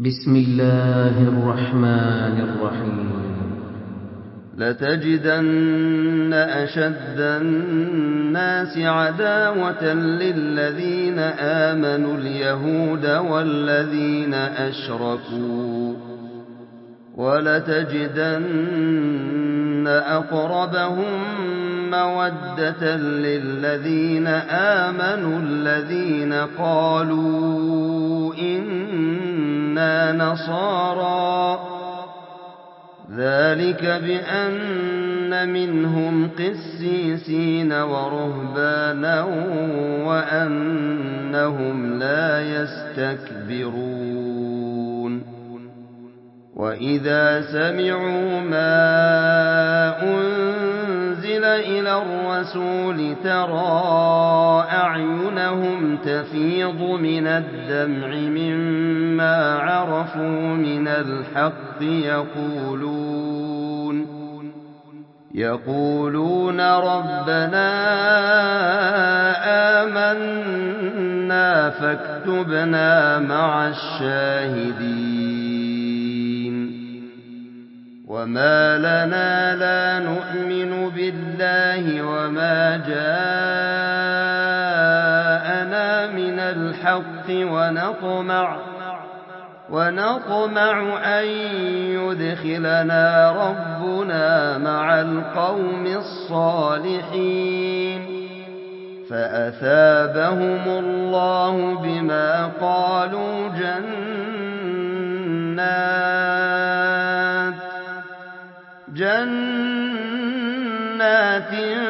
بسم الله الرحمن الرحيم. لتجدن أشد الناس عداوة للذين آمنوا اليهود والذين أشركوا، ولتجدن أقربهم مودة للذين آمنوا الذين قالوا إنا نصارى، ذلك بأن منهم قسيسين ورهبانا وأنهم لا يستكبرون. وإذا سمعوا ما أنزل إلى الرسول ترى أعينهم تفيض من الدمع مما عرفوا من الحق يقولون ربنا آمنا فاكتبنا مع الشاهدين. وما لنا لا نؤمن بالله وما جاءنا من الحق ونطمع أن يدخلنا ربنا مع القوم الصالحين، فأثابهم الله بما قالوا جنات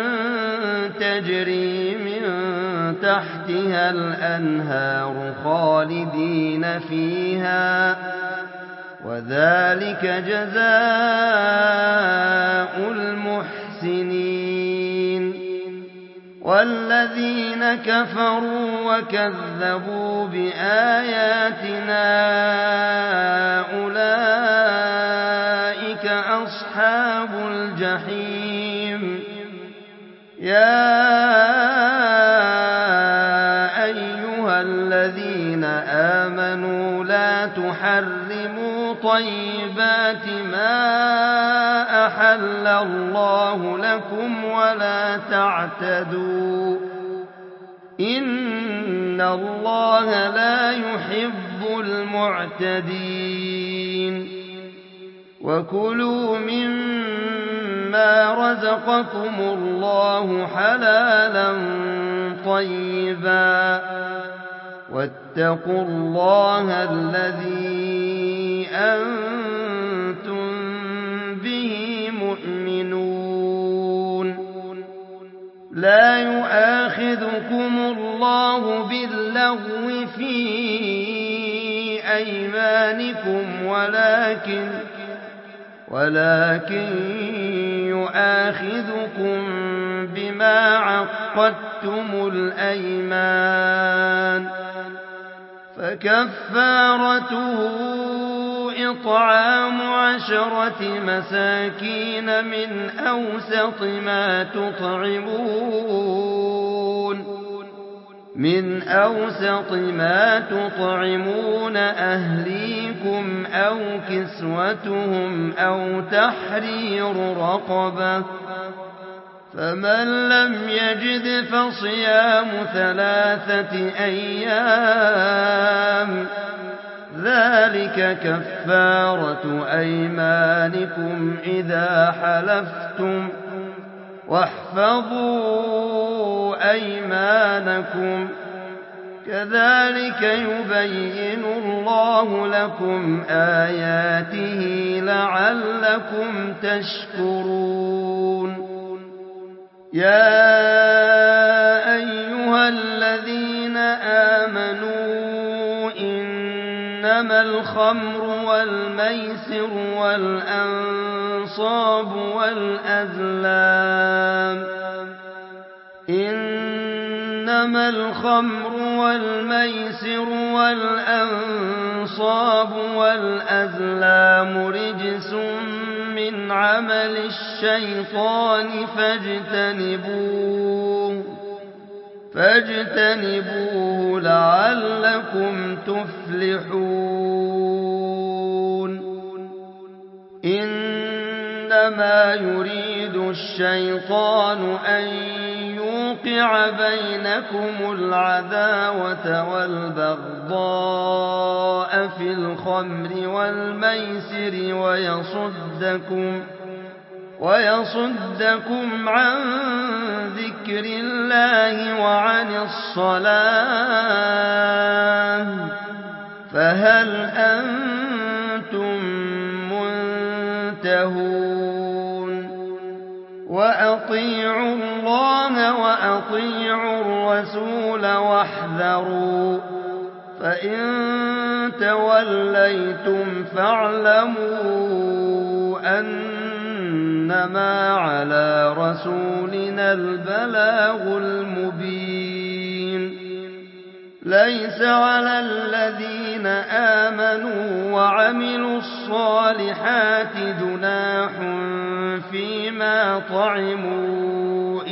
تجري من تحتها الأنهار خالدين فيها، وذلك جزاء المحسنين. والذين كفروا وكذبوا بآياتنا أولئك أصحاب الجحيم. يا أيها الذين آمنوا لا تحرموا طيبات ما أحل الله لكم ولا تعتدوا، إن الله لا يحب المعتدين. وكلوا مما رزقكم الله حلالا طيبا، واتقوا الله الذي أنتم به مؤمنون. لا يؤاخذكم الله باللغو في أيمانكم ولكن يؤاخذكم بما عقدتم الأيمان، فكفارته إطعام 10 مساكين من أوسط ما تطعمون أهليكم أو كسوتهم أو تحرير رقبة، فمن لم يجد فصيام 3 أيام، ذلك كفارة أيمانكم إذا حلفتم، واحفظوا أيمانكم، كذلك يبين الله لكم آياته لعلكم تشكرون. يا أيها الذين آمنوا إنما الخمر والميسر والأنصاب والأزلام رجس من عمل الشيطان فاجتنبوه لعلكم تفلحون. إنما يريد الشيطان أن يوقع بينكم العداوة والبغضاء في الخمر والميسر ويصدكم عن ذكر الله وعن الصلاة فهل أنتم منتهون وأطيعوا الله وأطيعوا الرسول واحذروا فإن توليتم فاعلموا أنما على رسولنا البلاغ المبين ليس على الذين آمنوا وعملوا الصالحات جناح فيما طعموا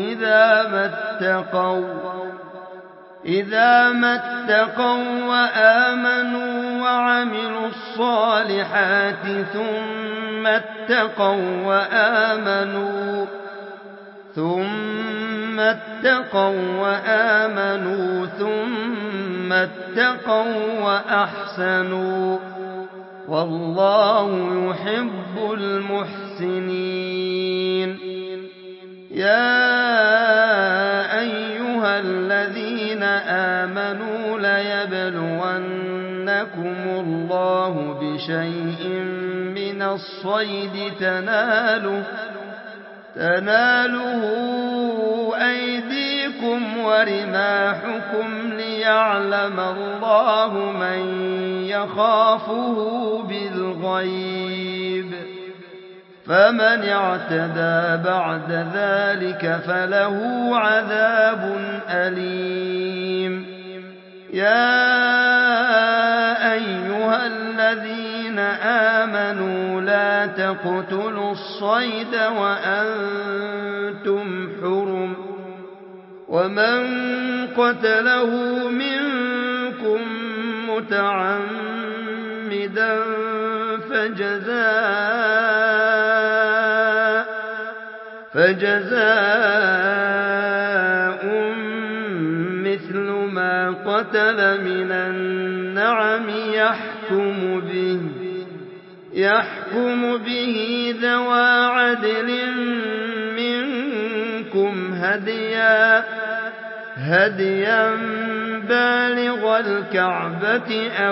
إذا ما اتقوا وآمنوا وعملوا الصالحات ثم اتقوا وأحسنوا والله يحب المحسنين يا أيها الذين آمنوا ليبلونكم الله بشيء من الصيد تناله أيديكم ورماحكم ليعلم الله من يخافه بالغيب فمن اعتدى بعد ذلك فله عذاب أليم يا أيها الذين آمنوا لا تقتلوا الصيد وأنتم حرم ومن قتله منكم متعمدا فجزاء مثل ما قتل من النعم يحكم به ذوى عدل منكم هديا بالغ الكعبة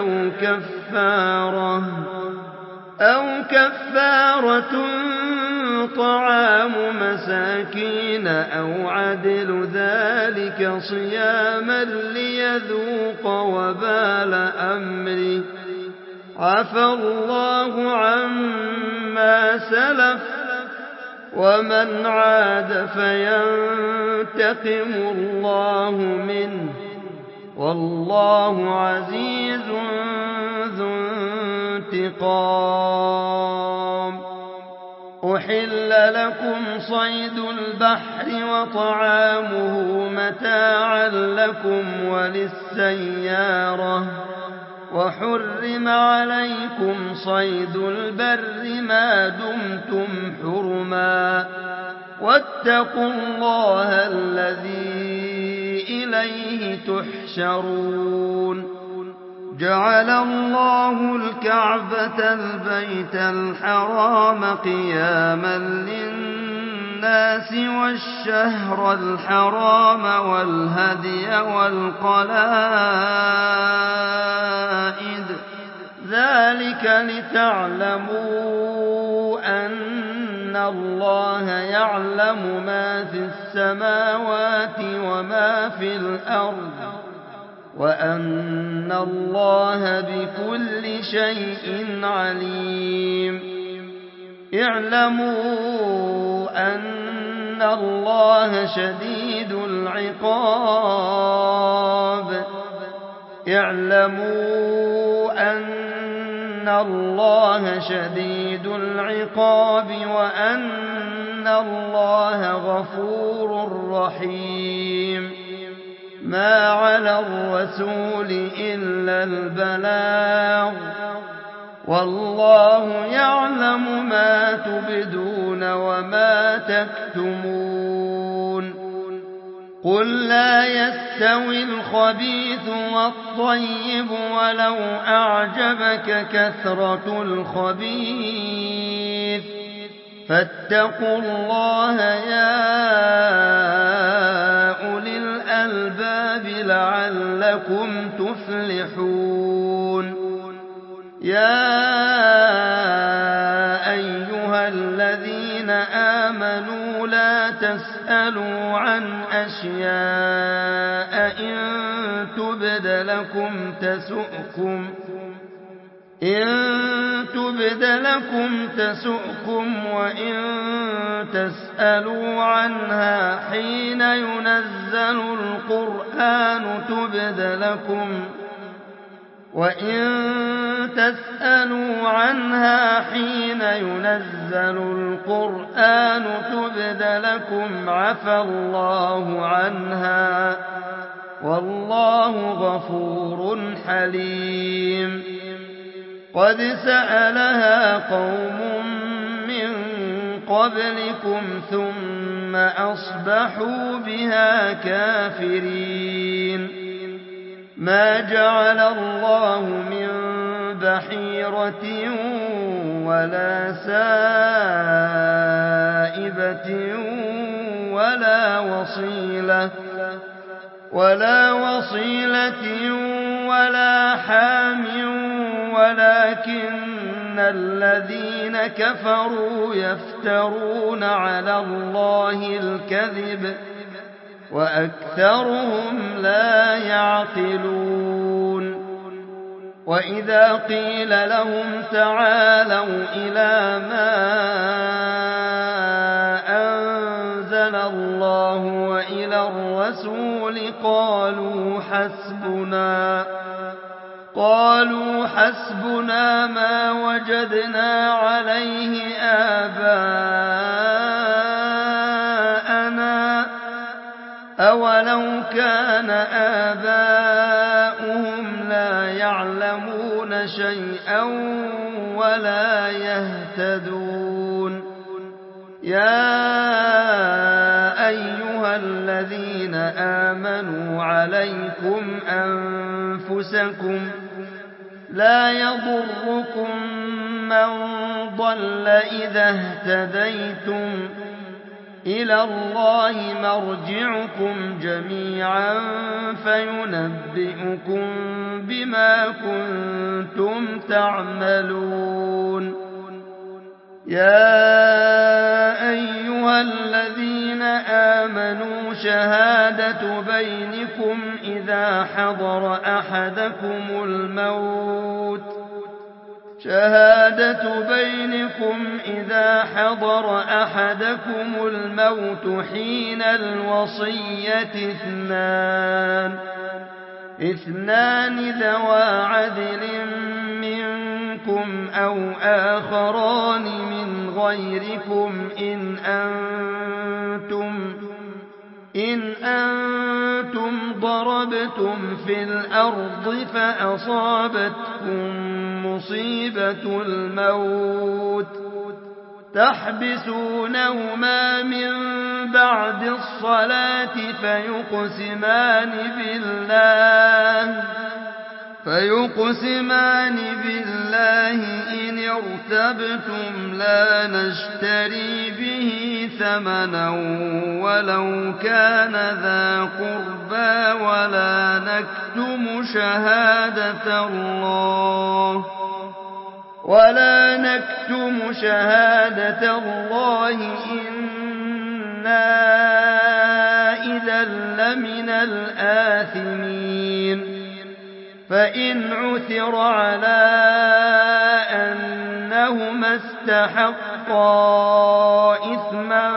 أو كفارة طعام مساكين أو عدل ذلك صياما ليذوق وبال أمره عفى الله عما سلف ومن عاد فينتقم الله منه والله عزيز ذو انتقام أحل لكم صيد البحر وطعامه متاعا لكم وللسيارة وحرم عليكم صيد البر ما دمتم حرما واتقوا الله الذي إليه تحشرون جعل الله الكعبة البيت الحرام قياما للناس والشهر الحرام والهدي والقلائد ذلك لتعلموا أن الله يعلم ما في السماوات وما في الأرض وأن الله بكل شيء عليم اعلموا أن الله شديد العقاب وأن الله غفور رحيم ما على الرسول إلا البلاغ والله يعلم ما تبدون وما تكتمون قل لا يستوي الخبيث والطيب ولو أعجبك كثرة الخبيث فاتقوا الله يا أولي الألباب لعلكم تفلحون يا أيها الذين آمنوا لا تسألوا عن أشياء إن تبد لكم تسؤكم وإن تسألوا عنها حين ينزل القرآن تبد لكم عفى الله عنها والله غفور حليم قد سألها قوم من قبلكم ثم أصبحوا بها كافرين ما جعل الله من بحيرة ولا سائبة ولا وصيلة ولا حام ولكن الذين كفروا يفترون على الله الكذب وأكثرهم لا يعقلون وإذا قيل لهم تعالوا إلى ما أنزل الله وإلى الرسول قالوا حسبنا ما وجدنا عليه آباءنا أولو كان آباؤهم لا يعلمون شيئا ولا يهتدون يا أيها الذين آمنوا عليكم أنفسكم لا يضركم من ضل إذا اهتديتم إلى الله مرجعكم جميعا فينبئكم بما كنتم تعملون يا أيها الذين آمنوا شهادة بينكم إذا حضر أحدكم الموت حين الوصية اثنان ذوى عدل منكم أو آخران من غيركم إن أنتم ضربتم في الأرض فأصابتكم مصيبة الموت تحبسونهما من بعد الصلاة فيقسمان بالله إن ارتبتم لا نشتري به ثمنا ولو كان ذا قربى ولا نكتم شهادة الله إنا إذا لمن الآثمين فإن عثر على أنهما استحقا إثما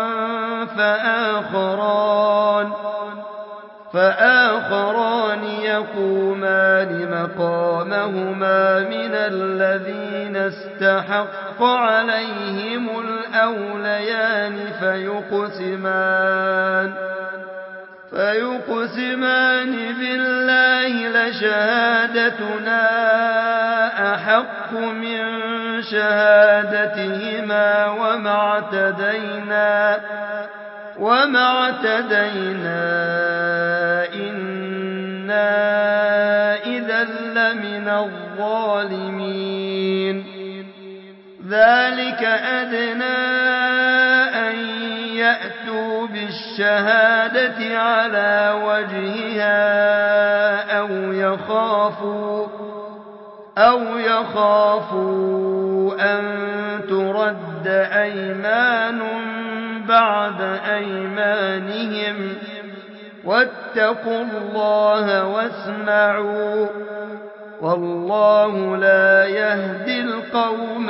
فآخران يقومان مقامهما من الذين استحق عليهم الأوليان فيقسمان بالله لشهادتنا أحق من شهادتهما وما اعتدينا إنا إذا لمن الظالمين ذلك أدنى أن يأتوا بالشهادة على وجهها أو يخافوا أن ترد أيمان بعد أيمانهم واتقوا الله واسمعوا والله لا يهدي القوم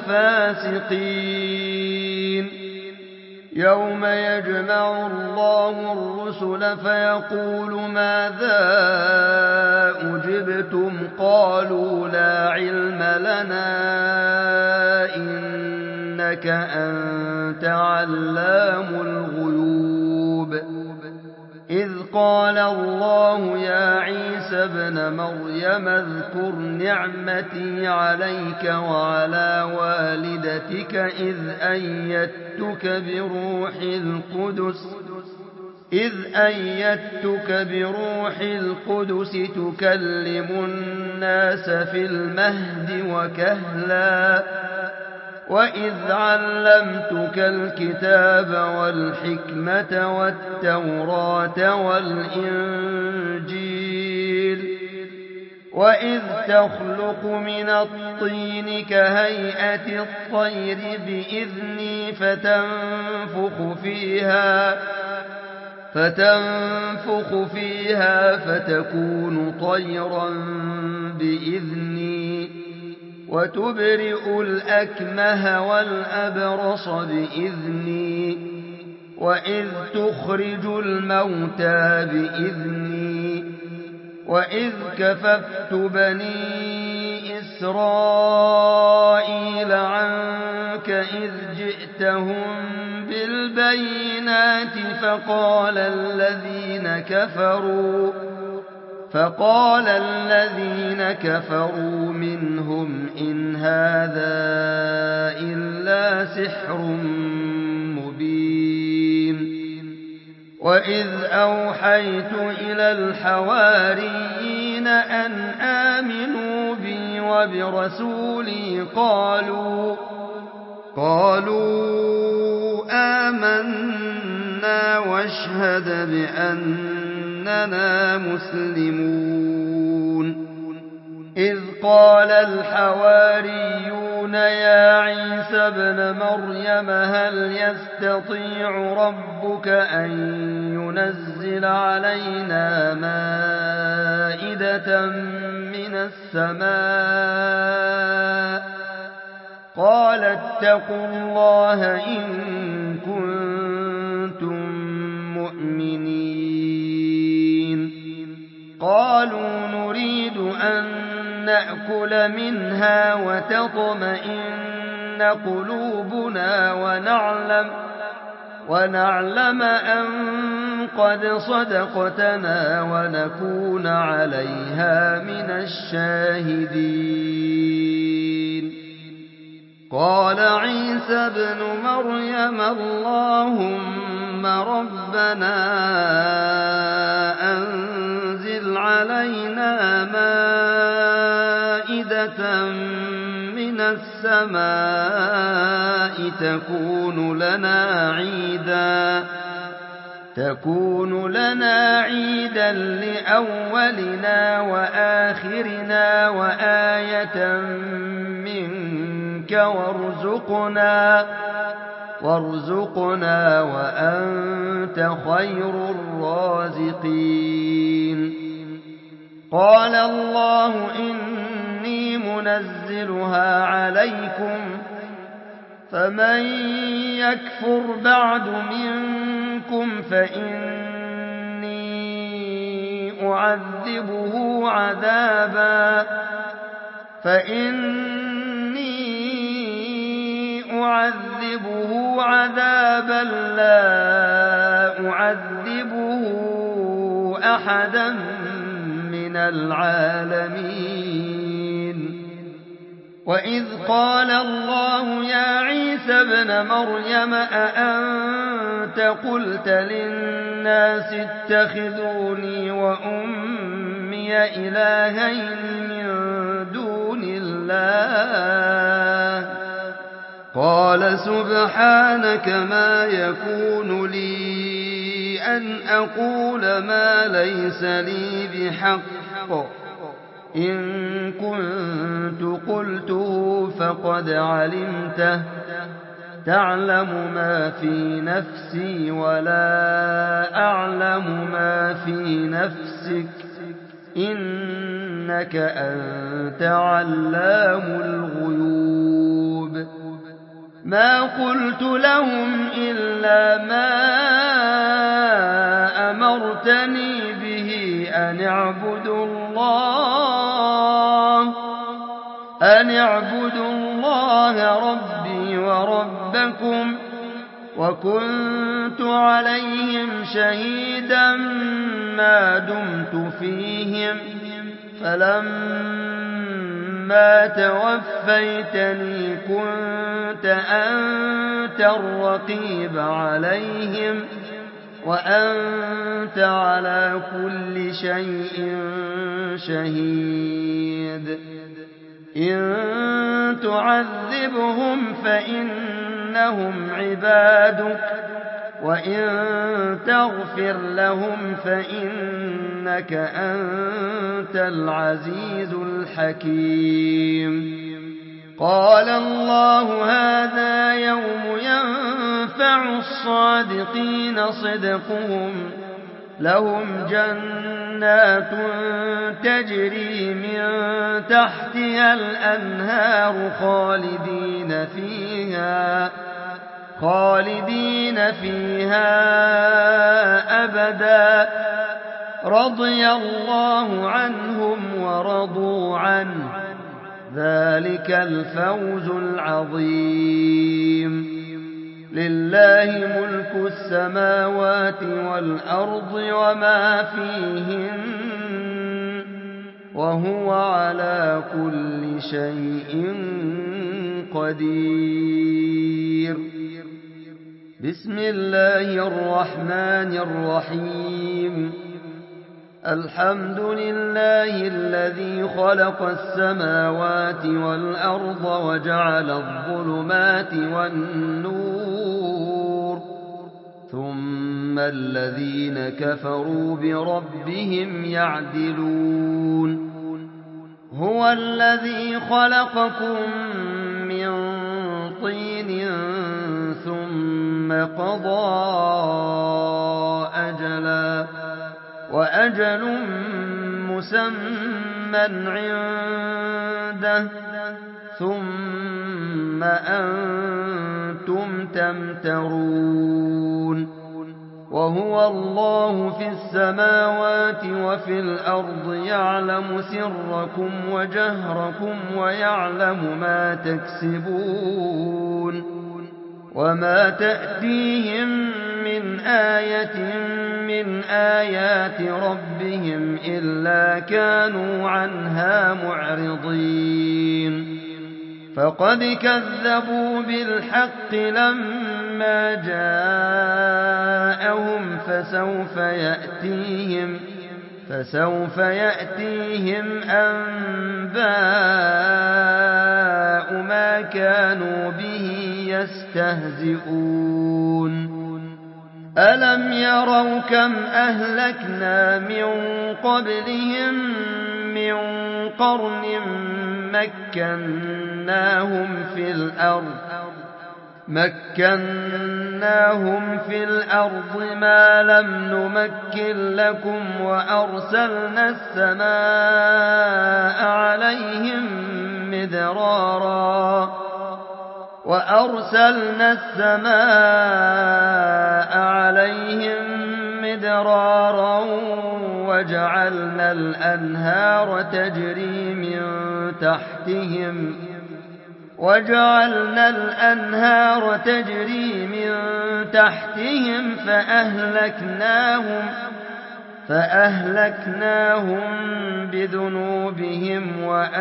الفاسقين يوم يجمع الله الرسل فيقول ماذا أجبتم قالوا لا علم لنا إنك أنت علام الغيوب إذ قال الله يا عيسى ابن مريم اذكر نعمتي عليك وعلى والدتك إذ أيدتك بروح القدس تكلم الناس في المهد وكهلا وإذ علمتك الكتاب والحكمة والتوراة والإنجيل وإذ تخلق من الطين كهيئة الطير بإذني فتنفخ فيها فتكون طيرا بإذني وتبرئ الأكمه والأبرص بإذني وإذ تخرج الموتى بإذني وإذ كففت بني إسرائيل عنك إذ جئتهم بالبينات فقال الذين كفروا منهم إن هذا إلا سحر مبين وإذ أوحيت إلى الحواريين أن آمنوا بي وبرسولي قالوا آمنا واشهد بأننا مسلمون إذ قال الحواريون يا عيسى ابن مريم هل يستطيع ربك أن ينزل علينا مائدة من السماء قال اتقوا الله إن كنتم مؤمنين قالوا نريد أن نأكل منها وتطمئن قلوبنا ونعلم أن قد صدقتنا ونكون عليها من الشاهدين قال عيسى ابن مريم اللهم ربنا أنزل علينا مائدة من السماء تكون لنا عيدا لأولنا وآخرنا وآية منك وارزقنا وأنت خير الرازقين قال الله إني منزلها عليكم فمن يكفر بعد منكم فإني أعذبه عذابا لا أعذبه أحدا من العالمين. وإذ قال الله يا عيسى ابن مريم أأنت قلت للناس اتخذوني وأمي إلهين من دون الله قال سبحانك ما يكون لي أن أقول ما ليس لي بحق إن كنت قلته فقد علمته تعلم ما في نفسي ولا أعلم ما في نفسك إنك أنت علام الغيوب. ما قلت لهم إلا ما أمرتني به أن اعبدوا الله ربي وربكم وكنت عليهم شهيدا ما دمت فيهم فلما توفيتني كنت أنت الرقيب عليهم وأنت على كل شيء شهيد. إن تعذبهم فإنهم عبادك وإن تغفر لهم فإنك أنت العزيز الحكيم. قال الله هذا يوم ينفع الصادقين صدقهم لهم جنات تجري من تحتها الأنهار خالدين فيها أبدا رضي الله عنهم ورضوا عنه ذلك الفوز العظيم. لله ملك السماوات والأرض وما فيهن وهو على كل شيء قدير. بسم الله الرحمن الرحيم. الحمد لله الذي خلق السماوات والأرض وجعل الظلمات والنور ثم الذين كفروا بربهم يعدلون. هو الذي خلقكم من طين ثم قضى أجلا وأجل مسمى عنده ثم أنتم تمترون. وهو الله في السماوات وفي الأرض يعلم سركم وجهركم ويعلم ما تكسبون. وما تأتيهم من آية من آيات ربهم إلا كانوا عنها معرضين. فقد كذبوا بالحق لما جاءهم فسوف يأتيهم أنباء ما كانوا به يستهزئون. ألم يروا كم أهلكنا من قبلهم من قرن مكناهم في الأرض ما لم نمكن لكم وأرسلنا السماء عليهم مدرارا وجعلنا الأنهار فأهلكناهم بذنوبهم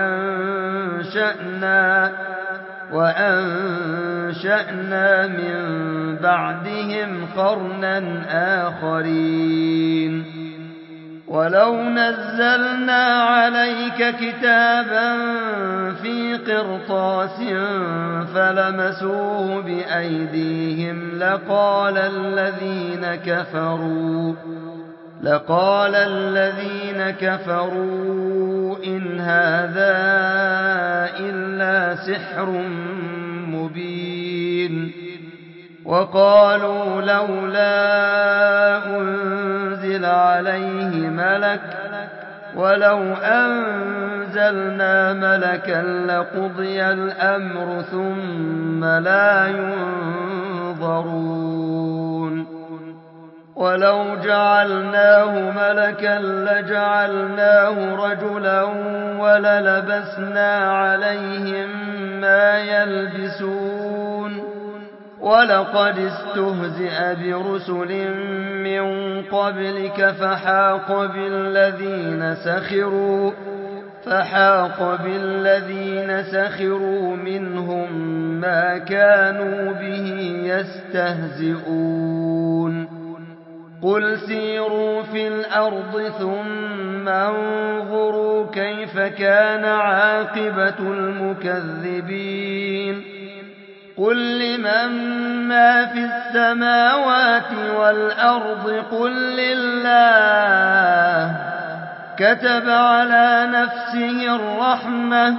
وأنشأنا من بعدهم قرنا آخرين ولو نزلنا عليك كتابا في قرطاس فلمسوه بأيديهم لقال الذين كفروا إن هذا إلا سحر مبين وقالوا لولا أنزل عليه ملك ولو أنزلنا ملكا لقضي الأمر ثم لا ينظرون ولو جعلناه ملكا لجعلناه رجلا وللبسنا عليهم ما يلبسون ولقد استهزئ برسل من قبلك فحاق بالذين سخروا منهم ما كانوا به يستهزئون قل سيروا في الأرض ثم انظروا كيف كان عاقبة المكذبين قل لمن ما في السماوات والأرض قل لله كتب على نفسه الرحمة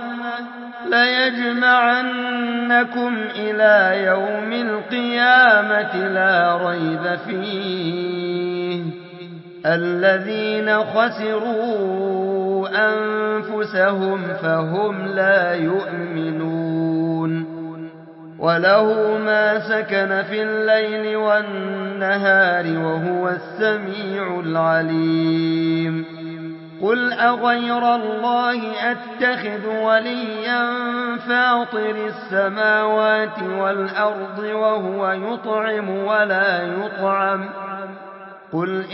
ليجمعنكم إلى يوم القيامة لا ريب فيه الذين خسروا أنفسهم فهم لا يؤمنون وله ما سكن في الليل والنهار وهو السميع العليم قل أغير الله أتخذ وليا فاطر السماوات والأرض وهو يطعم ولا يطعم قل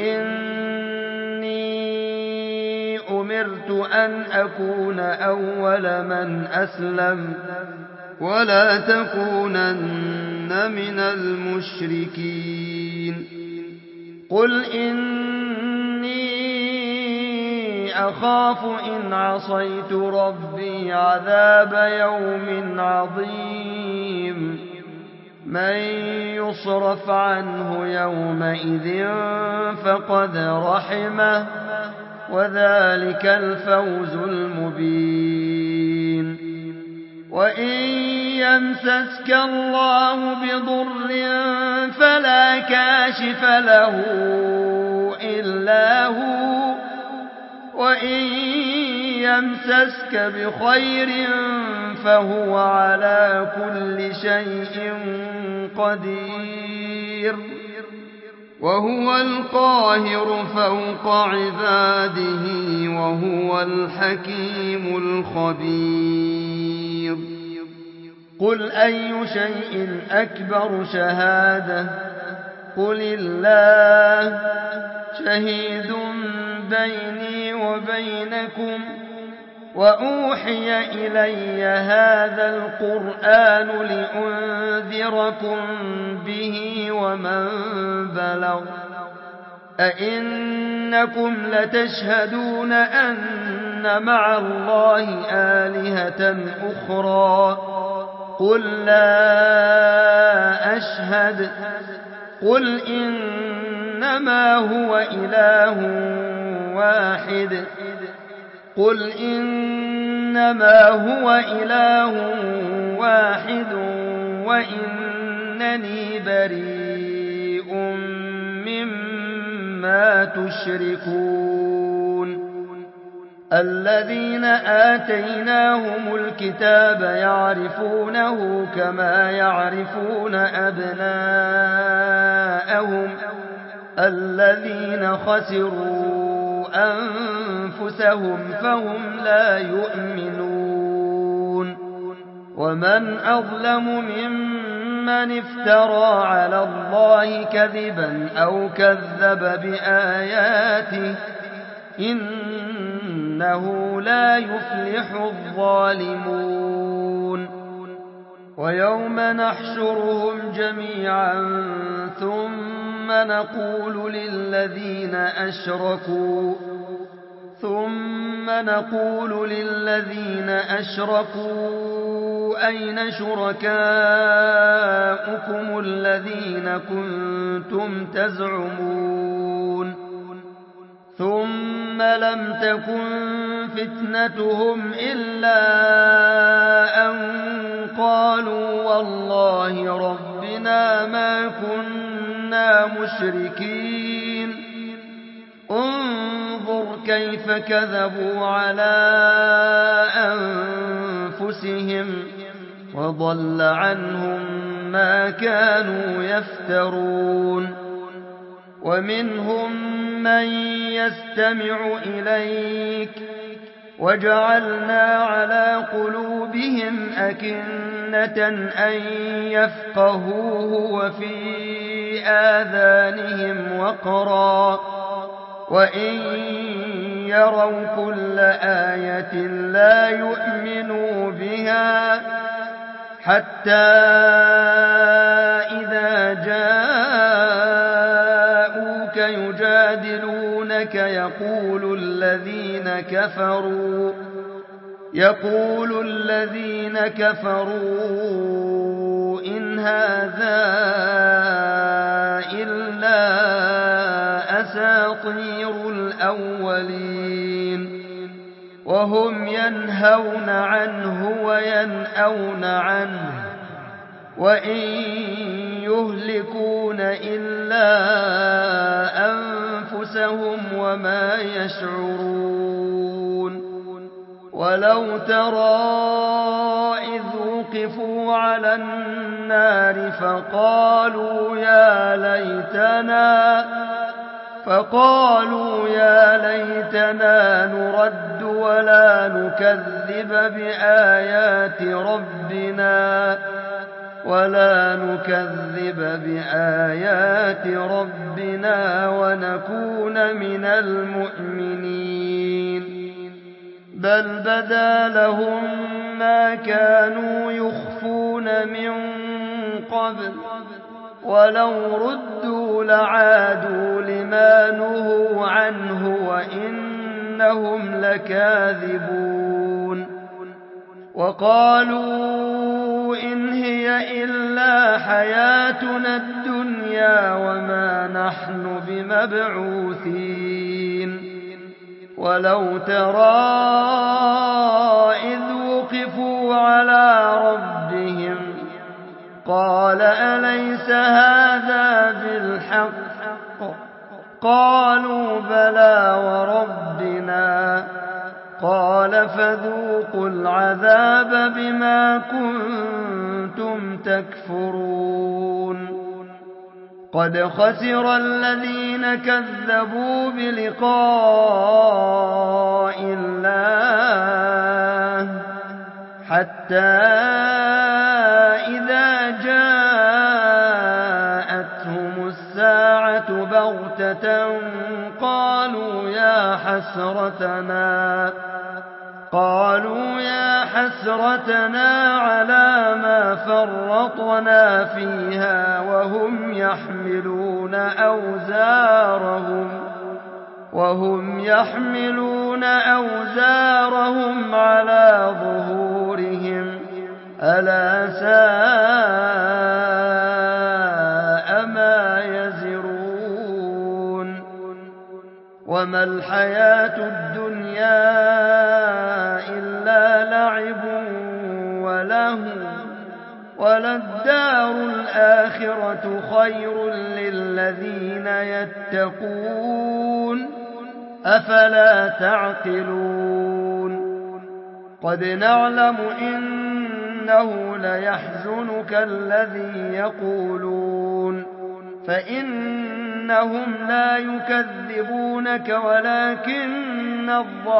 إني أمرت أن أكون أول من أسلم ولا تكونن من المشركين قل إني أخاف إن عصيت ربي عذاب يوم عظيم من يصرف عنه يومئذ فقد رحمه وذلك الفوز المبين وإن يمسسك الله بضر فلا كاشف له إلا هو وإن يمسسك بخير فهو على كل شيء قدير وهو القاهر فوق عباده وهو الحكيم الخبير قل أي شيء أكبر شهادة قل الله شهيد بيني وبينكم وأوحي إلي هذا القرآن لأنذركم به ومن بلغ أئنكم لتشهدون أن مع الله آلهة أخرى قل لا أشهد قل إنما هو إله واحد قل إنما هو إله واحد وإنني بريء مما تشركون الذين آتيناهم الكتاب يعرفونه كما يعرفون أبناءهم الذين خسروا أنفسهم فهم لا يؤمنون ومن أظلم ممن من افترى على الله كذبا أو كذب بآياته إنه لا يفلح الظالمون ويوم نحشرهم جميعا ثم نقول للذين أشركوا أين شركاؤكم الذين كنتم تزعمون ثم لم تكن فتنتهم إلا أن قالوا والله ربنا ما كنا مشركين انظر كيف كذبوا على أنفسهم وضل عنهم ما كانوا يفترون ومنهم من يستمع إليك وجعلنا على قلوبهم أكنة أن يفقهوه وفي آذانهم وقرا وإن يروا كل آية لا يؤمنوا بها حتى إذا جاءوك يجادلونك يقول الذين كفروا إن هذا إلا أساطير الأولين وهم ينهون عنه وينأون عنه وإن يهلكون إلا أنفسهم وما يشعرون ولو ترى إذ وقفوا على النار فقالوا يا ليتنا نرد ولا نكذب بآيات ربنا ونكون من المؤمنين بل بدا لهم ما كانوا يخفون من قبل ولو ردوا لعادوا لما نهوا عنه وإنهم لكاذبون وقالوا إن هي إلا حياتنا الدنيا وما نحن بمبعوثين ولو ترى إذ وقفوا على ربهم قال أليس هذا بالحق قالوا بلى وربنا قال فذوقوا العذاب بما كنتم تكفرون قد خسر الذين كذبوا بلقاء الله حتى إذا جاءتهم الساعة بغتة قالوا يا حسرتنا على ما فرطنا فيها وهم يحملون أوزارهم على ظهورهم ألا ساء ما يزرون وما الحياة الدنيا إلا لعب ولهو وللدار الآخرة خير للذين يتقون أفلا تعقلون قد نعلم إنه ليحزنك الذي يقولون فإنهم لا يكذبونك ولكن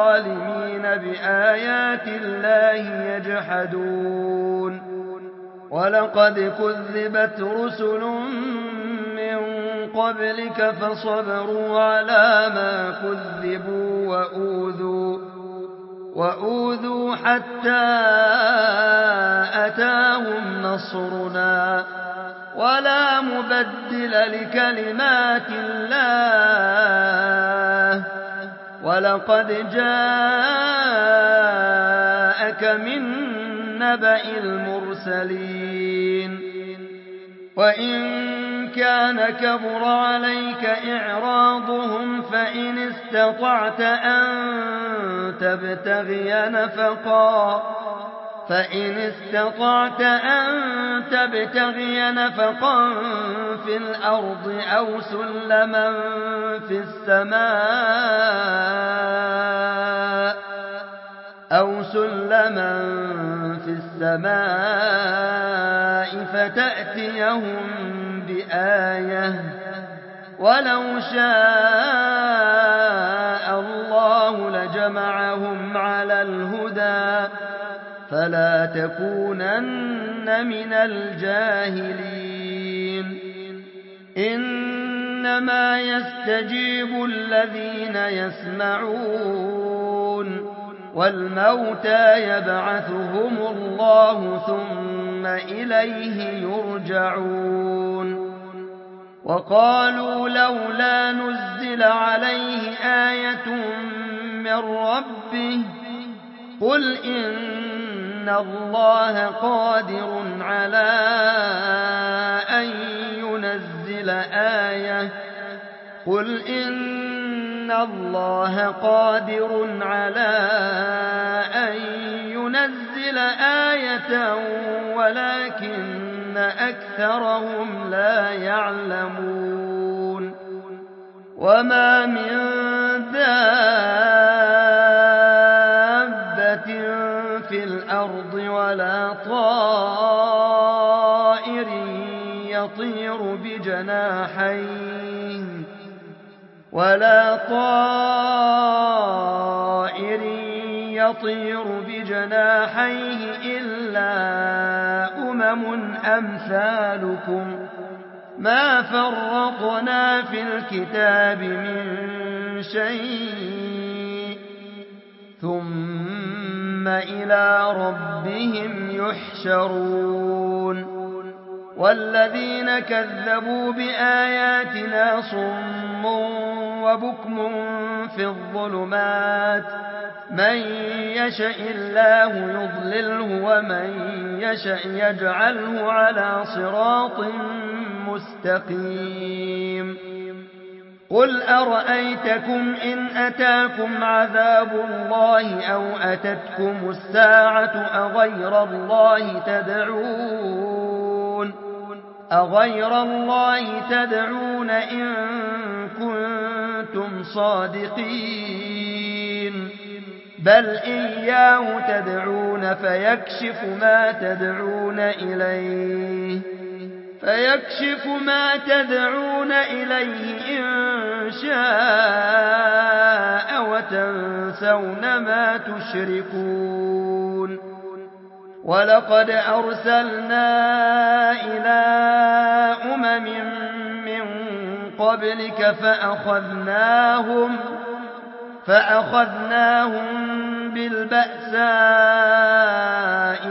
الظالمين بآيات الله يجحدون ولقد كذبت رسل من قبلك فصبروا على ما كذبوا وأوذوا حتى أتاهم نصرنا ولا مبدل لكلمات الله ولقد جاءك من نبأ المرسلين وإن كان كبر عليك إعراضهم فإن استطعت أن تبتغي نفقا في الأرض أو سلما في السماء فتأتيهم بآية ولو شاء الله لجمعهم على الهدى فلا تكونن من الجاهلين إنما يستجيب الذين يسمعون والموتى يبعثهم الله ثم إليه يرجعون وقالوا لولا نزل عليه آية من ربه قل إن الله قادر على أن ينزل آية ولكن أكثرهم لا يعلمون وما من دابة في الأرض ولا طائر يطير بجناحيه إلا أمثالكم ما فرطنا في الكتاب من شيء ثم إلى ربهم يحشرون والذين كذبوا بآياتنا صم وبكم في الظلمات من يشاء الله يضلله ومن يشاء يجعله على صراط مستقيم قل أرأيتكم إن أتاكم عذاب الله أو أتتكم الساعة أغير الله تدعون إن كنتم صادقين بل إياه تدعون فيكشف ما تدعون إليه إن شاء وتنسون ما تشركون ولقد أرسلنا إلى من قبلك فأخذناهم بالبأساء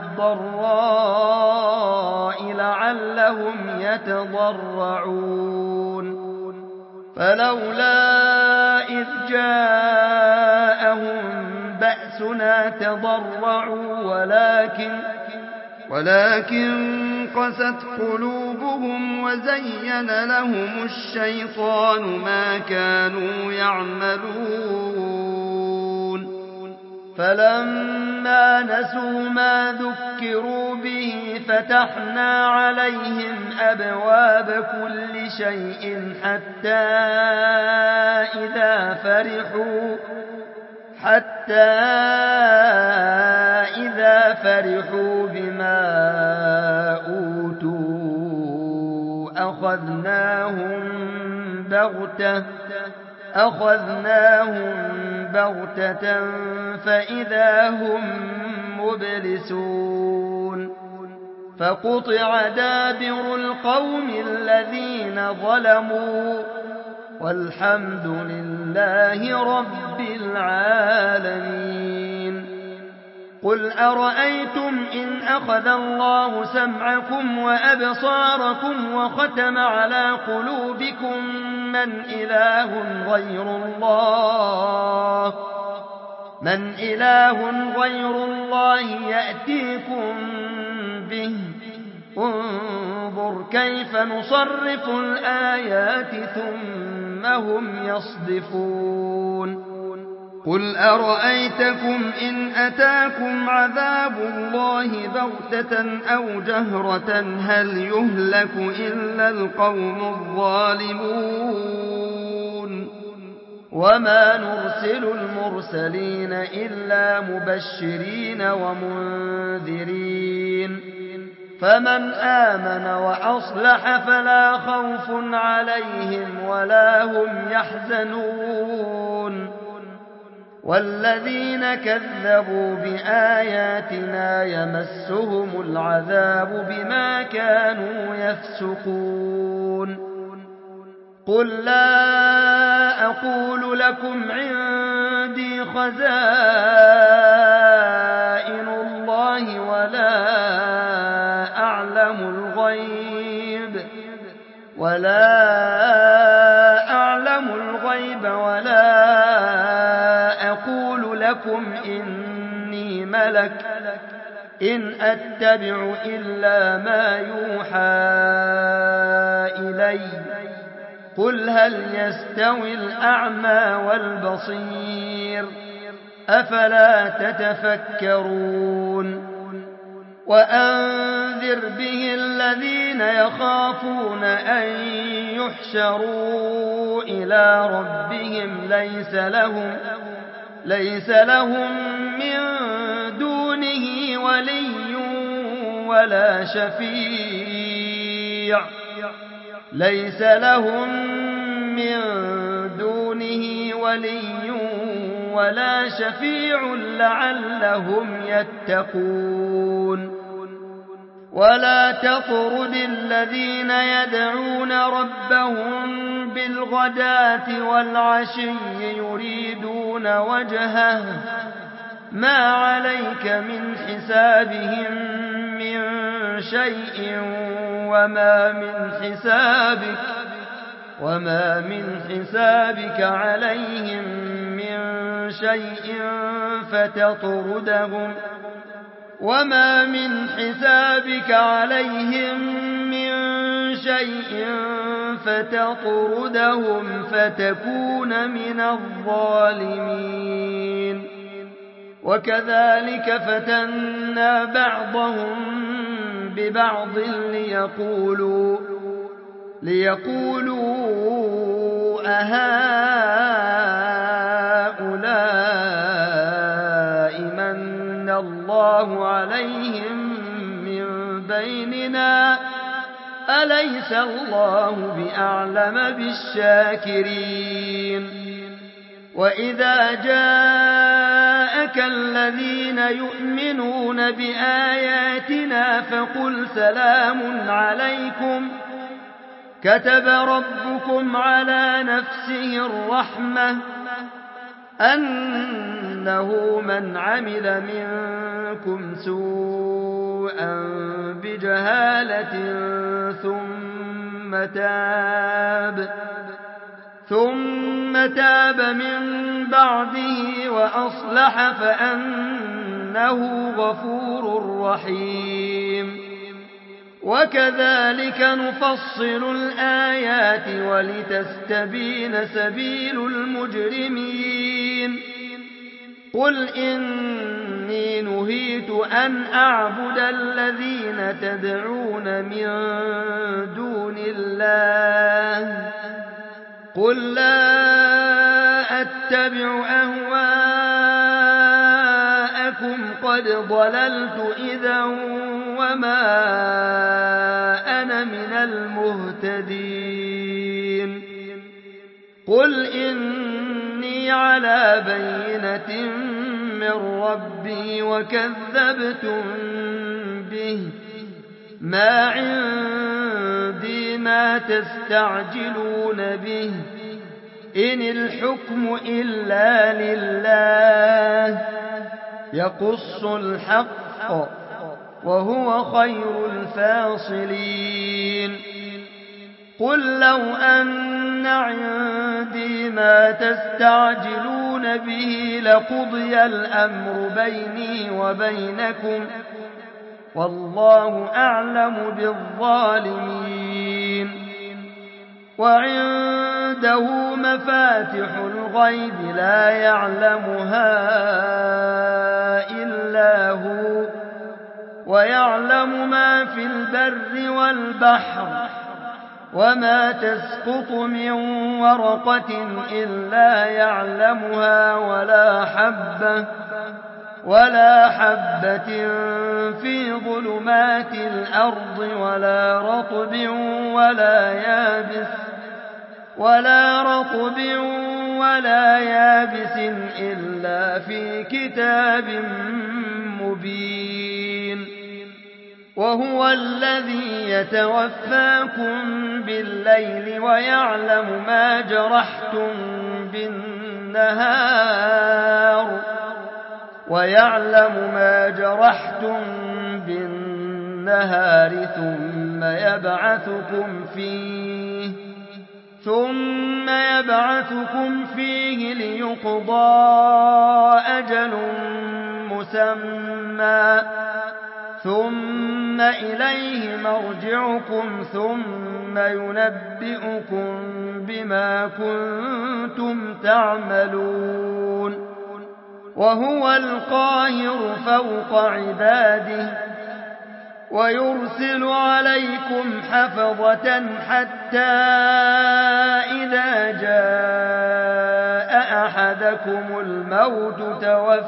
والضراء لعلهم يتضرعون فلولا إذ جاءهم بأسنا تضرعوا ولكن قست قلوبهم وزين لهم الشيطان ما كانوا يعملون فلما نسوا ما ذكروا به فتحنا عليهم أبواب كل شيء حتى إذا فرحوا بما أوتوا أخذناهم بغتة فإذا هم مبلسون فقطع دابر القوم الذين ظلموا والحمد لله رب العالمين. قل أرأيتم إن أخذ الله سمعكم وأبصاركم وختم على قلوبكم من إله غير الله يأتيكم به انظر كيف نصرف الآيات ثم هم يصدفون. قل أرأيتكم إن أتاكم عذاب الله بغتة أو جهرة هل يهلك إلا القوم الظالمون. وما نرسل المرسلين إلا مبشرين ومنذرين فمن آمن وأصلح فلا خوف عليهم ولا هم يحزنون. والذين كذبوا بآياتنا يمسهم العذاب بما كانوا يفسقون. قل لا أقول لكم عندي خزائن الله ولا أعلم الغيب ولا أقول لكم إني ملك إن أتبع إلا ما يوحى إلي. قل هل يستوي الأعمى والبصير أفلا تتفكرون. وأنذر به الذين يخافون أن يحشروا إلى ربهم ليس لهم من دونه ولي ولا شفيع لعلهم يتقون. ولا تطرد الذين يدعون ربهم بالغداة والعشي يريدون وجهه ما عليك من حسابهم من شيء وما من حسابك عليهم من شيء فتطردهم فتكون من الظالمين. وكذلك فتنا بعضهم ببعض ليقولوا أهؤلاء من الله عليهم من بيننا أليس الله بأعلم بالشاكرين. وإذا جاءك الذين يؤمنون بآياتنا فقل سلام عليكم كتب ربكم على نفسه الرحمة أنه من عمل منكم سوءا بجهالة ثم تاب من بعده وأصلح فأنه غفور رحيم. وكذلك نفصل الآيات ولتستبين سبيل المجرمين. قل إني نهيت أن أعبد الذين تدعون من دون الله قل لا أتبع أهواءكم قد ضللت إذا وما أنا من المهتدين. قل إني على بينة من ربي وكذبتم به ما عندي ما تستعجلون به إن الحكم إلا لله يقص الحق وهو خير الفاصلين قل لو أن عندي ما تستعجلون به لقضي الأمر بيني وبينكم والله أعلم بالظالمين وعنده مفاتح الغيب لا يعلمها إلا هو ويعلم ما في البر والبحر وما تسقط من ورقة إلا يعلمها ولا حبة في ظلمات الأرض ولا رطب ولا يابس إلا في كتاب مبين وهو الذي يتوفاكم بالليل ويعلم ما جرحتم بالنهار ثم يبعثكم فيه ليقضى أجل مسمى ثم إليه مرجعكم ثم ينبئكم بما كنتم تعملون وهو القاهر فوق عباده ويرسل عليكم حفظة حتى إذا جاء أحدكم الموت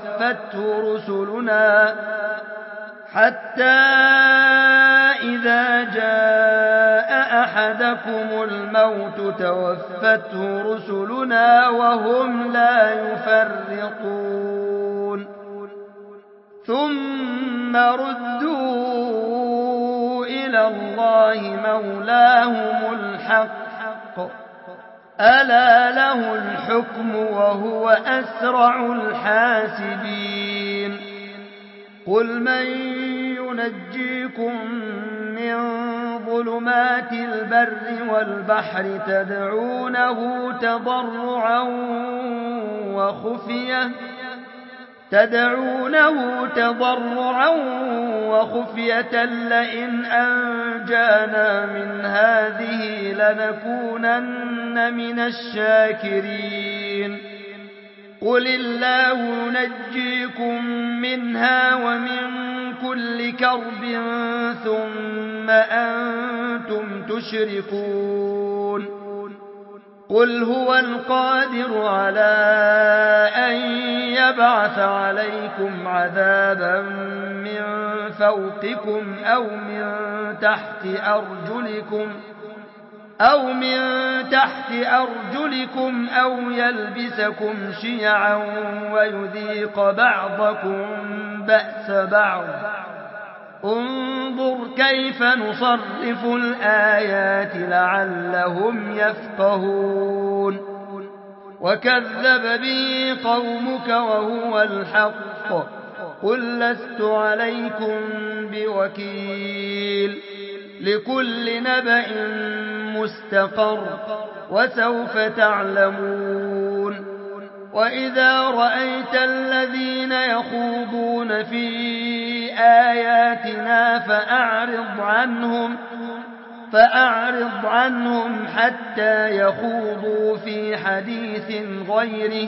توفته رسلنا وهم لا يفرطون ثم ردوا إلى الله مولاهم الحق ألا له الحكم وهو أسرع الحاسبين قل من ينجيكم من ظلمات البر والبحر تدعونه تضرعا وخفية لئن أنجانا من هذه لنكونن من الشاكرين قل الله ينجيكم منها ومن كل كرب ثم أنتم تشركون قل هو القادر على أن يبعث عليكم عذابا من فوقكم أو من تحت أرجلكم أو يلبسكم شيعا ويذيق بعضكم بأس بعض انظر كيف نصرف الآيات لعلهم يفقهون وكذب به قومك وهو الحق قل لست عليكم بوكيل لكل نبأ مستقر وسوف تعلمون وإذا رأيت الذين يخوضون في آياتنا فأعرض عنهم حتى يخوضوا في حديث غيره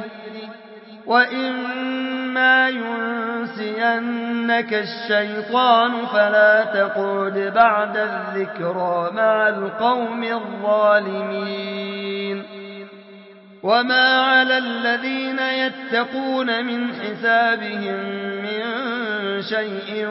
وإما ينسينك الشيطان فلا تقعد بعد الذكرى مع القوم الظالمين وما على الذين يتقون من حسابهم من شيء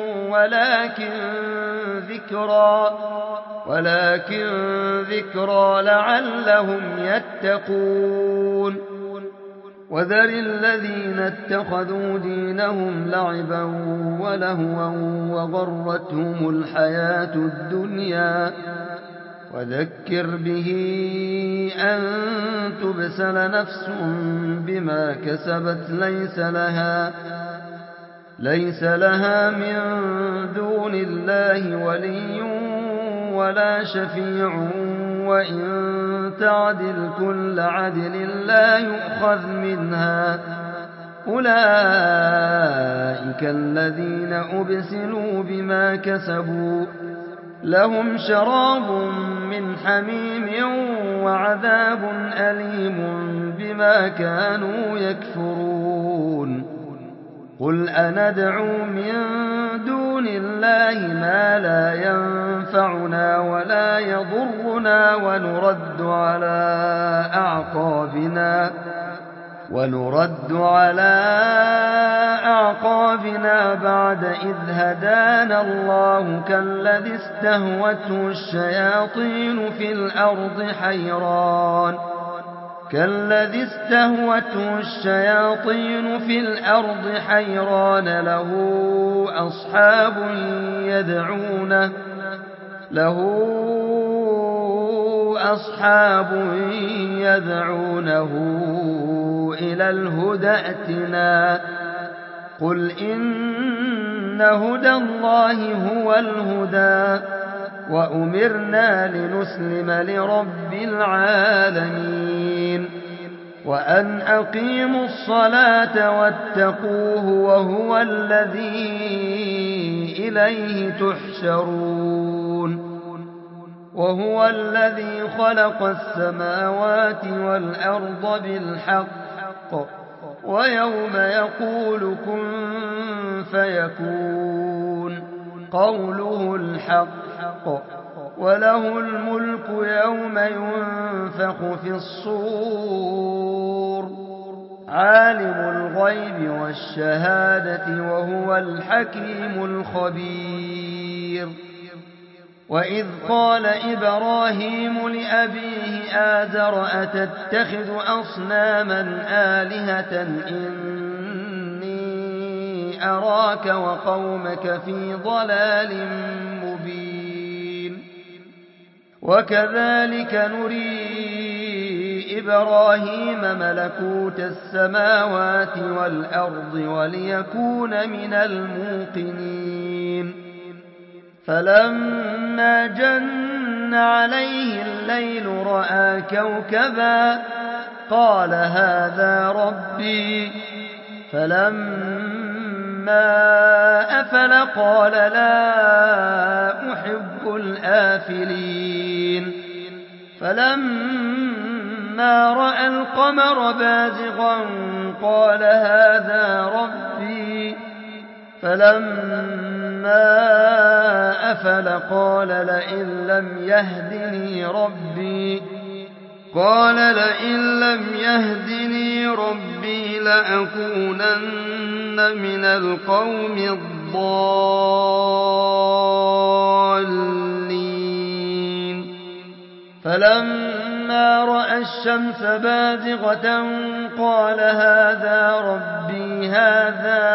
ولكن ذكرى لعلهم يتقون وذر الذين اتخذوا دينهم لعبا ولهوا وغرتهم الحياة الدنيا وذكر به أن تبسل نفس بما كسبت ليس لها من دون الله ولي ولا شفيع وإن تعدل كل عدل لا يؤخذ منها أولئك الذين أبسلوا بما كسبوا لهم شراب من حميم وعذاب أليم بما كانوا يكفرون قل أندعو من دون الله ما لا ينفعنا ولا يضرنا ونرد على أعقابنا بعد إذ هدانا الله كالذي استهوته الشياطين في الأرض حيران له أصحاب يدعونه إلى الهدى ائتنا قل إن هدى الله هو الهدى وأمرنا لنسلم لرب العالمين وأن أقيموا الصلاة واتقوه وهو الذي إليه تحشرون وهو الذي خلق السماوات والأرض بالحق ويوم يقول كن فيكون قوله الحق وله الملك يوم ينفخ في الصور عالم الغيب والشهادة وهو الحكيم الخبير وإذ قال إبراهيم لأبيه آزر أتتخذ أصناما آلهة إني أراك وقومك في ضلال مبين وكذلك نري إبراهيم ملكوت السماوات والأرض وليكون من الموقنين فلما جن عليه الليل رأى كوكبا قال هذا ربي فلما أفل قال لا أحب الآفلين فلما رأى القمر بازغا قال هذا ربي فلما أفل قال لئن لم يهدني ربي لأكونن من القوم الضالين فلما رأى الشمس بازغة قال هذا ربي هذا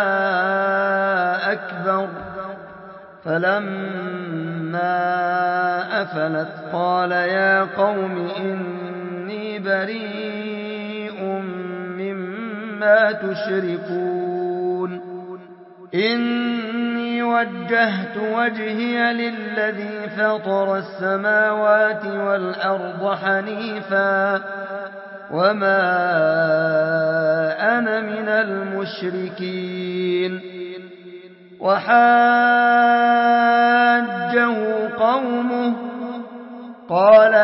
أكبر فلما أفلت قال يا قوم إني بريء مما تشركون إني وجهت وجهي للذي فطر السماوات والأرض حنيفا وما أنا من المشركين وحاجه قومه قال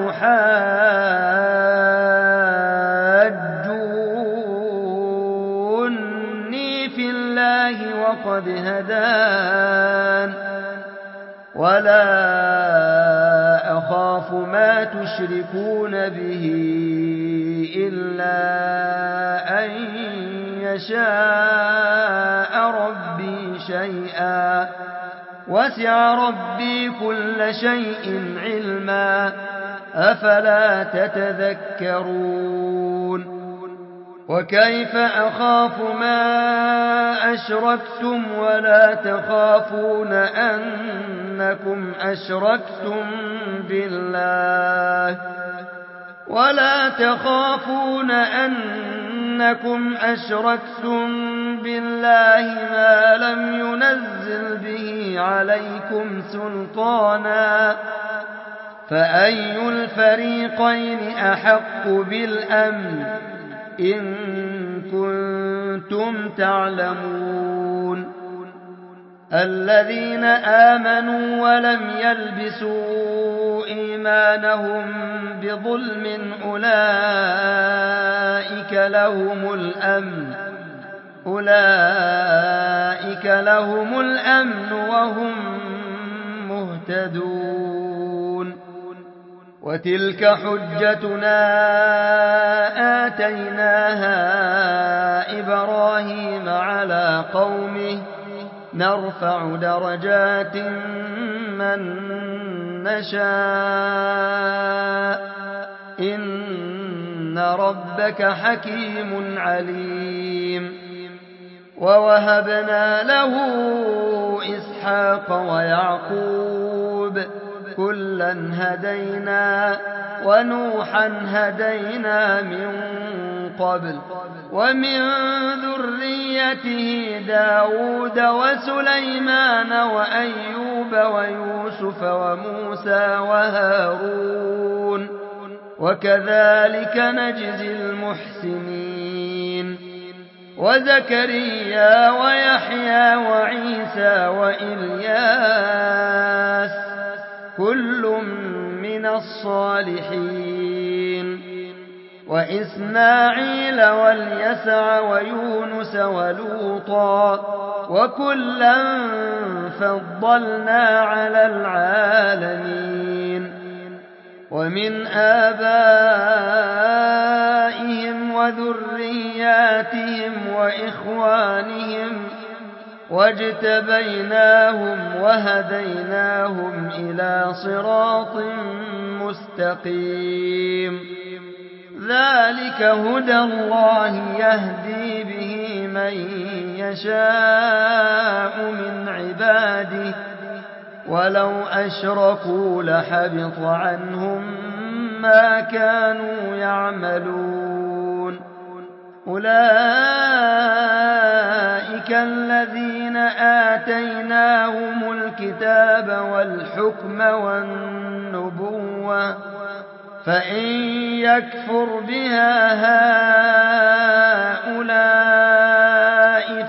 أتحاجوني في الله وقد هدان ولا أخاف ما تشركون به إلا أن يشاء ربي شيئا وسع ربي كل شيء علما أفلا تتذكرون وكيف أخاف ما أشركتم ولا تخافون أنكم أشركتم بالله ما لم ينزل به عليكم سلطانا، فأي الفريقين أحق بالأمن إن كنتم تعلمون. الذين آمنوا ولم يلبسوا إيمانهم بظلم أولئك لهم الأمن وهم مهتدون. وتلك حجتنا آتيناها إبراهيم على قومه نرفع درجات من نشاء إن ربك حكيم عليم. ووهبنا له إسحاق ويعقوب كلا هدينا ونوحا هدينا من قبل ومن ذريته داود وسليمان وأيوب ويوسف وموسى وهارون وكذلك نجزي المحسنين. وزكريا ويحيى وعيسى وإلياس كل من الصالحين. وإسماعيل واليسع ويونس ولوطا وكلا فضلنا على العالمين. ومن آبائهم وذرياتهم وإخوانهم واجتبيناهم وهديناهم إلى صراط مستقيم. ذلك هدى الله يهدي به من يشاء من عباده ولو أشركوا لحبط عنهم ما كانوا يعملون. أولئك الذين آتيناهم الكتاب والحكم والنبوة فإن يكفر بها هؤلاء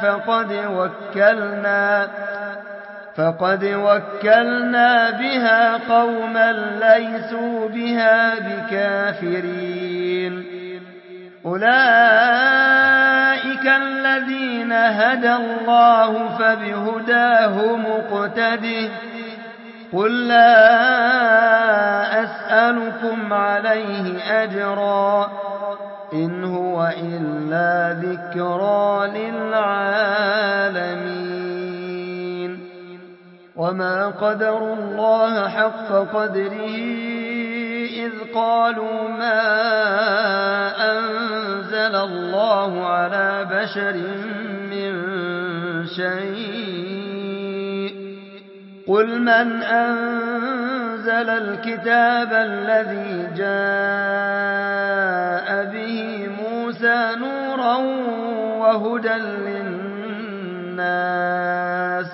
فقد وكلنا بها قوما ليسوا بها بكافرين. أولئك الذين هدى الله فبهداه مقتده. قل لا أسألكم عليه أجرا إن هو إلا ذكرى للعالمين. وما قدروا الله حق قدره إذ قالوا ما أنزل الله على بشر من شيء. قل من أنزل الكتاب الذي جاء به موسى نورا وهدى للناس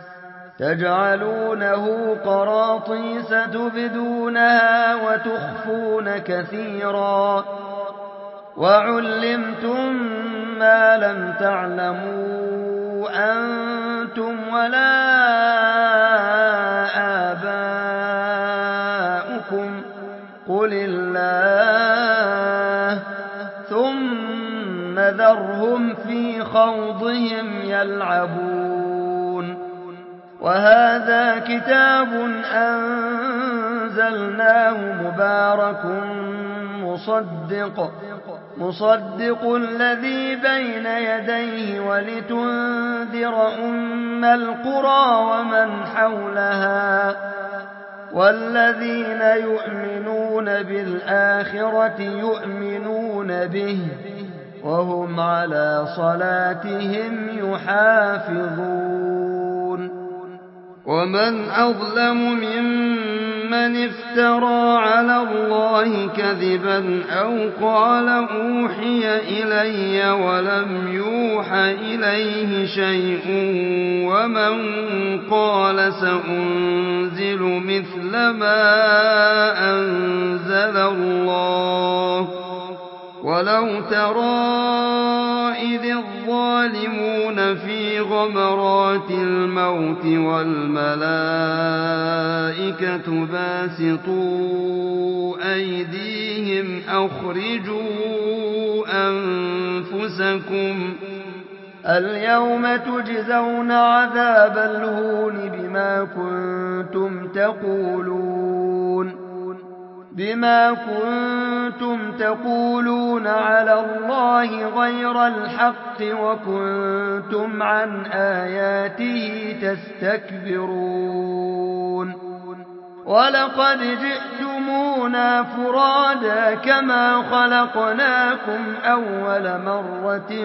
تجعلونه قراطيس تبدونها وتخفون كثيرا وعلمتم ما لم تعلموا أنتم ولا آباؤكم قل الله ثم ذرهم في خوضهم يلعبون. وهذا كتاب أنزلناه مبارك مصدق الذي بين يديه ولتنذر أم القرى ومن حولها والذين يؤمنون بالآخرة يؤمنون به وهم على صلاتهم يحافظون ومن أظلم ممن افترى على الله كذبا أو قال أوحي إلي ولم يوح إليه شيء ومن قال سأنزل مثل ما أنزل الله ولو ترى إذ الظالمون في غمرات الموت والملائكة باسطوا أيديهم أخرجوا أنفسكم اليوم تجزون عذاب الهون بما كنتم تقولون على الله غير الحق وكنتم عن آياته تستكبرون ولقد جئتمونا فرادا كما خلقناكم أول مرة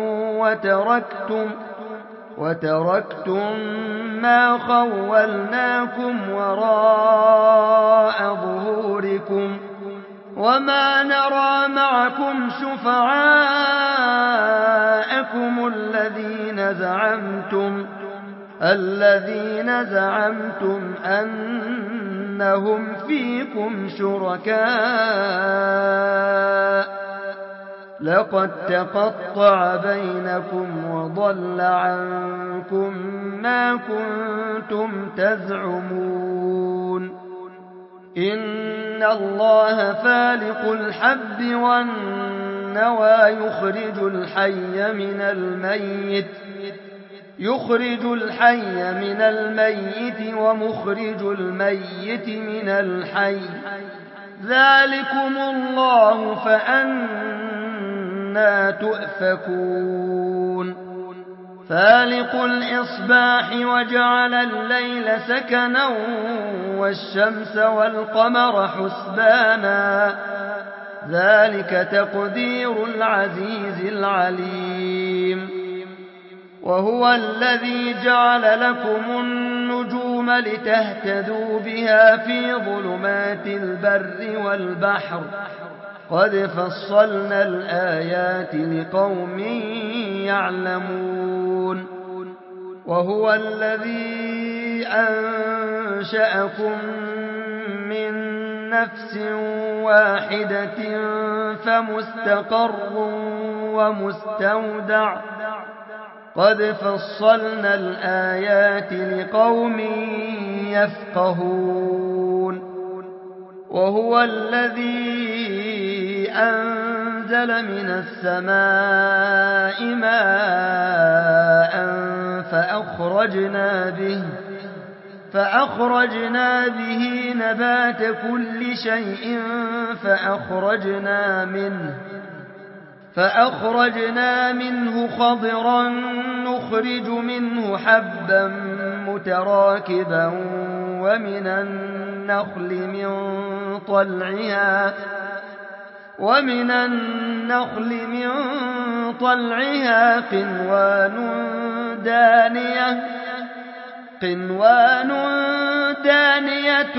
وتركتم ما خولناكم وراء ظهوركم وما نرى معكم شفعاءكم الذين زعمتم أنهم فيكم شركاء لقد تقطع بينكم وضل عنكم ما كنتم تزعمون إن الله فالق الحب والنوى يخرج الحي من الميت ومخرج الميت من الحي ذلكم الله فأنى تؤفكون فالق الإصباح وجعل الليل سكنا والشمس والقمر حسبانا ذلك تقدير العزيز العليم وهو الذي جعل لكم النجوم لتهتدوا بها في ظلمات البر والبحر قد فصلنا الآيات لقوم يعلمون وهو الذي أنشأكم من نفس واحدة فمستقر ومستودع قد فصلنا الآيات لقوم يفقهون وهو الذي أنزل من السماء ماء فأخرجنا به نبات كل شيء فأخرجنا منه خضرا نخرج منه حبا متراكبا ومن النخل من طلعها قنوان دانية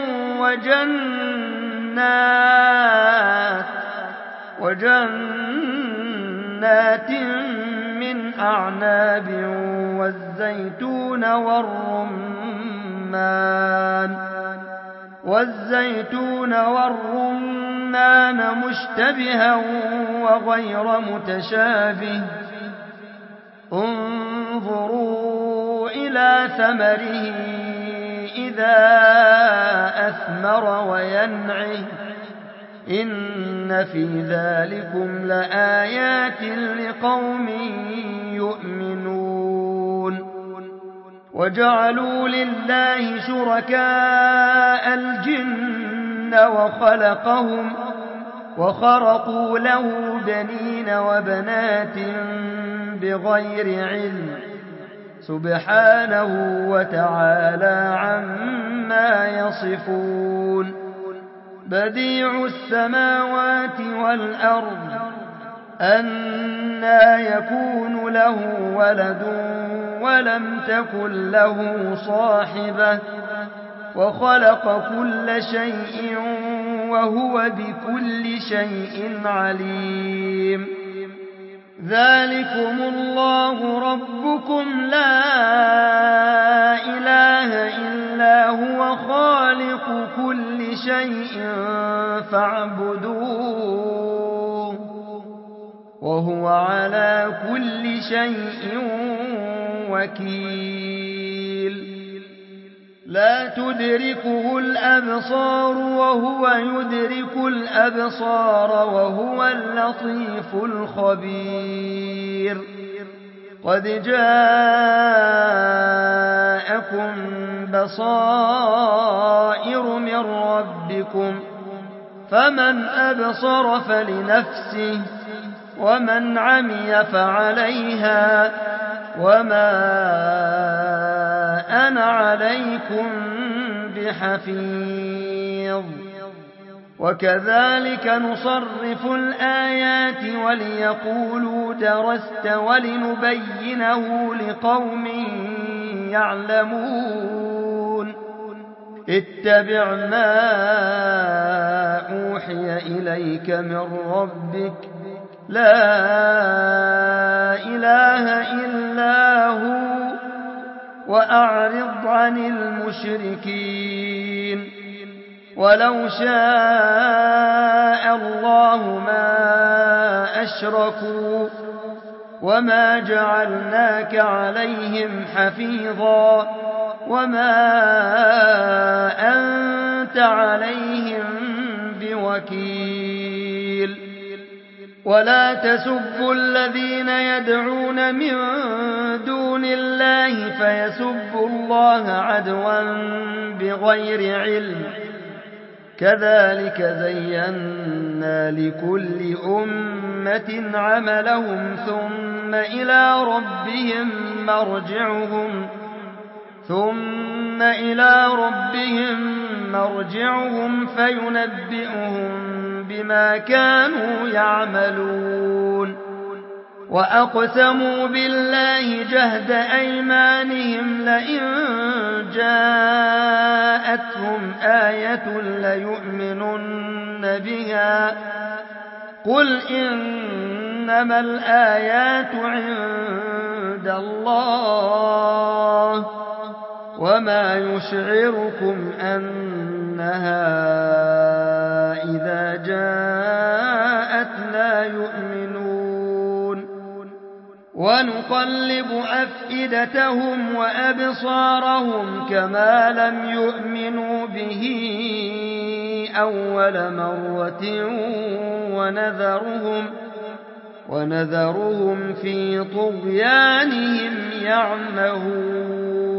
وجنات من أعناب والزيتون والرمان مشتبها وغير متشابه انظروا إلى ثمره إذا أثمر وينعه إن في ذلكم لآيات لقوم يؤمنون وجعلوا لله شركاء الجن وخرقوا له بنين وبنات بغير علم سبحانه وتعالى عما يصفون بديع السماوات والأرض أنى يكون له ولد ولم تكن له صاحبة وخلق كل شيء وهو بكل شيء عليم ذلكم الله ربكم لا إله إلا هو خالق كل شيء فاعبدوه وهو على كل شيء وكيل لا تدركه الأبصار وهو يدرك الأبصار وهو اللطيف الخبير قد جاءكم بصائر من ربكم فمن أبصر فلنفسه ومن عمي فعليها وما أنا عليكم بحفيظ وكذلك نصرف الآيات وليقولوا درست ولنبينه لقوم يعلمون اتبع ما أوحي إليك من ربك لا إله إلا هو وأعرض عن المشركين ولو شاء الله ما أشركوا وما جعلناك عليهم حفيظا وما أنت عليهم بوكيل ولا تسبوا الذين يدعون من دون الله فيسبوا الله عدوا بغير علم كذلك زينا لكل أمة عملهم ثم إلى ربهم مرجعهم فينبئهم بما كانوا يعملون وأقسموا بالله جهد أيمانهم لئن جاءتهم آية ليؤمنن بها قل إنما الآيات عند الله وما يشعركم أنها إذا جاءت لا يؤمنون ونقلب أفئدتهم وأبصارهم كما لم يؤمنوا به أول مرة ونذرهم في طغيانهم يعمهون